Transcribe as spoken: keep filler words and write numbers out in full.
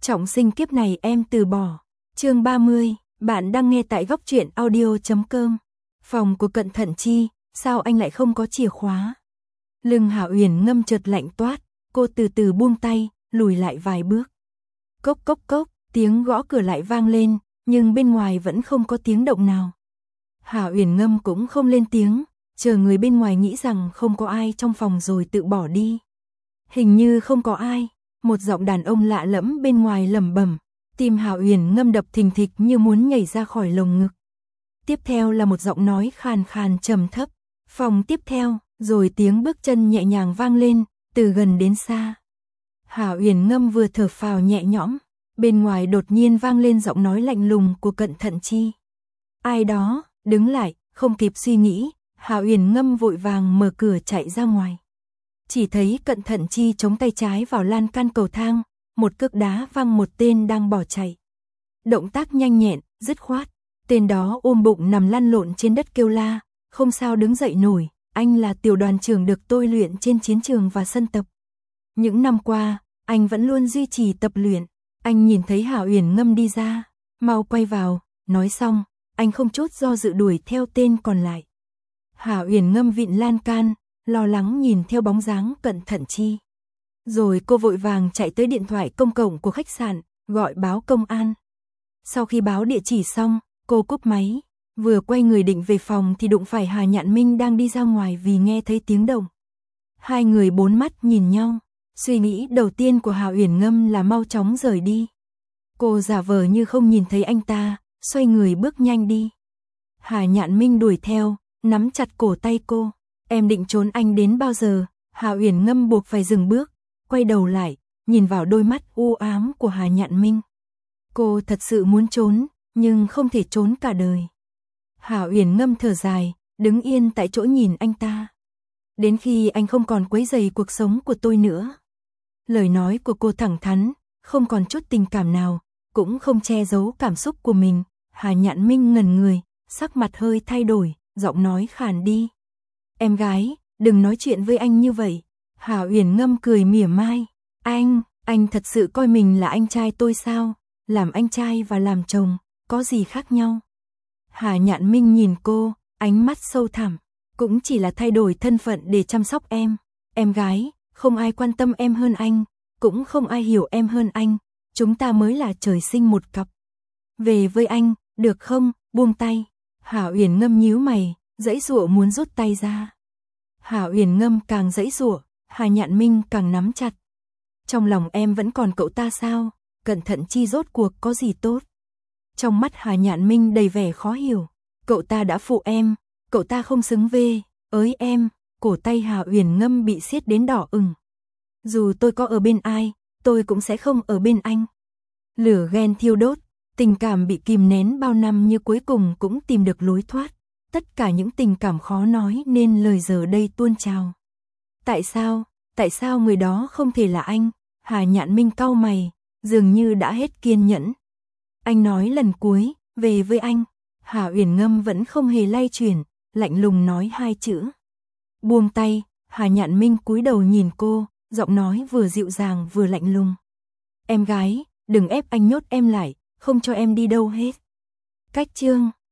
Trọng sinh kiếp này em từ bỏ. Chương ba mươi, bạn đang nghe tại góc truyện audio chấm com. Phòng của Cận Thận Chi, sao anh lại không có chìa khóa? Lưng Hạ Uyển Ngâm chợt lạnh toát, cô từ từ buông tay, lùi lại vài bước. Cốc cốc cốc, tiếng gõ cửa lại vang lên, nhưng bên ngoài vẫn không có tiếng động nào. Hạ Uyển Ngâm cũng không lên tiếng, chờ người bên ngoài nghĩ rằng không có ai trong phòng rồi tự bỏ đi. Hình như không có ai, một giọng đàn ông lạ lẫm bên ngoài lẩm bẩm, tim Hạ Uyển Ngâm đập thình thịch như muốn nhảy ra khỏi lồng ngực. Tiếp theo là một giọng nói khàn khàn trầm thấp, phòng tiếp theo, rồi tiếng bước chân nhẹ nhàng vang lên, từ gần đến xa. Hạ Uyển Ngâm vừa thở phào nhẹ nhõm, bên ngoài đột nhiên vang lên giọng nói lạnh lùng của Cận Thận Chi. Ai đó, đứng lại, không kịp suy nghĩ, Hạ Uyển Ngâm vội vàng mở cửa chạy ra ngoài. Chỉ thấy Cận Thận Chi chống tay trái vào lan can cầu thang, một cước đá văng một tên đang bỏ chạy. Động tác nhanh nhẹn, dứt khoát, tên đó ôm bụng nằm lăn lộn trên đất kêu la, không sao đứng dậy nổi, anh là tiểu đoàn trưởng được tôi luyện trên chiến trường và sân tập. Những năm qua, anh vẫn luôn duy trì tập luyện. Anh nhìn thấy Hạ Uyển Ngâm đi ra, mau quay vào, nói xong, anh không chút do dự đuổi theo tên còn lại. Hạ Uyển Ngâm vịn lan can, lo lắng nhìn theo bóng dáng Cận Thận Chi. Rồi cô vội vàng chạy tới điện thoại công cộng của khách sạn, gọi báo công an. Sau khi báo địa chỉ xong, cô cúp máy, vừa quay người định về phòng thì đụng phải Hà Nhạn Minh đang đi ra ngoài vì nghe thấy tiếng động. Hai người bốn mắt nhìn nhau, suy nghĩ đầu tiên của Hạ Uyển Ngâm là mau chóng rời đi. Cô giả vờ như không nhìn thấy anh ta, xoay người bước nhanh đi. Hà Nhạn Minh đuổi theo, nắm chặt cổ tay cô. Em định trốn anh đến bao giờ? Hạ Uyển Ngâm buộc phải dừng bước, quay đầu lại, nhìn vào đôi mắt u ám của Hà Nhạn Minh. Cô thật sự muốn trốn, nhưng không thể trốn cả đời. Hạ Uyển Ngâm thở dài, đứng yên tại chỗ nhìn anh ta. Đến khi anh không còn quấy rầy cuộc sống của tôi nữa. Lời nói của cô thẳng thắn, không còn chút tình cảm nào, cũng không che giấu cảm xúc của mình. Hà Nhạn Minh ngẩn người, sắc mặt hơi thay đổi, giọng nói khàn đi. Em gái, đừng nói chuyện với anh như vậy. Hạ Uyển Ngâm cười mỉa mai. Anh, anh thật sự coi mình là anh trai tôi sao? Làm anh trai và làm chồng, có gì khác nhau? Hà Nhạn Minh nhìn cô, ánh mắt sâu thẳm. Cũng chỉ là thay đổi thân phận để chăm sóc em. Em gái, không ai quan tâm em hơn anh, cũng không ai hiểu em hơn anh. Chúng ta mới là trời sinh một cặp. Về với anh, được không? Buông tay. Hạ Uyển Ngâm nhíu mày, giãy giụa muốn rút tay ra. Hạ Uyển Ngâm càng giãy giụa, Hà Nhạn Minh càng nắm chặt. Trong lòng em vẫn còn cậu ta sao? Cận Thận Chi rốt cuộc có gì tốt? Trong mắt Hà Nhạn Minh đầy vẻ khó hiểu. Cậu ta đã phụ em, cậu ta không xứng về, ới em. Cổ tay Hạ Uyển Ngâm bị siết đến đỏ ửng. Dù tôi có ở bên ai, tôi cũng sẽ không ở bên anh. Lửa ghen thiêu đốt, tình cảm bị kìm nén bao năm như cuối cùng cũng tìm được lối thoát. Tất cả những tình cảm khó nói nên lời giờ đây tuôn trào. Tại sao, tại sao người đó không thể là anh? Hà Nhạn Minh cau mày, dường như đã hết kiên nhẫn. Anh nói lần cuối, về với anh. Hạ Uyển Ngâm vẫn không hề lay chuyển, lạnh lùng nói hai chữ. Buông tay. Hà Nhạn Minh cúi đầu nhìn cô, giọng nói vừa dịu dàng vừa lạnh lùng. Em gái, đừng ép anh nhốt em lại, không cho em đi đâu hết. Cách chương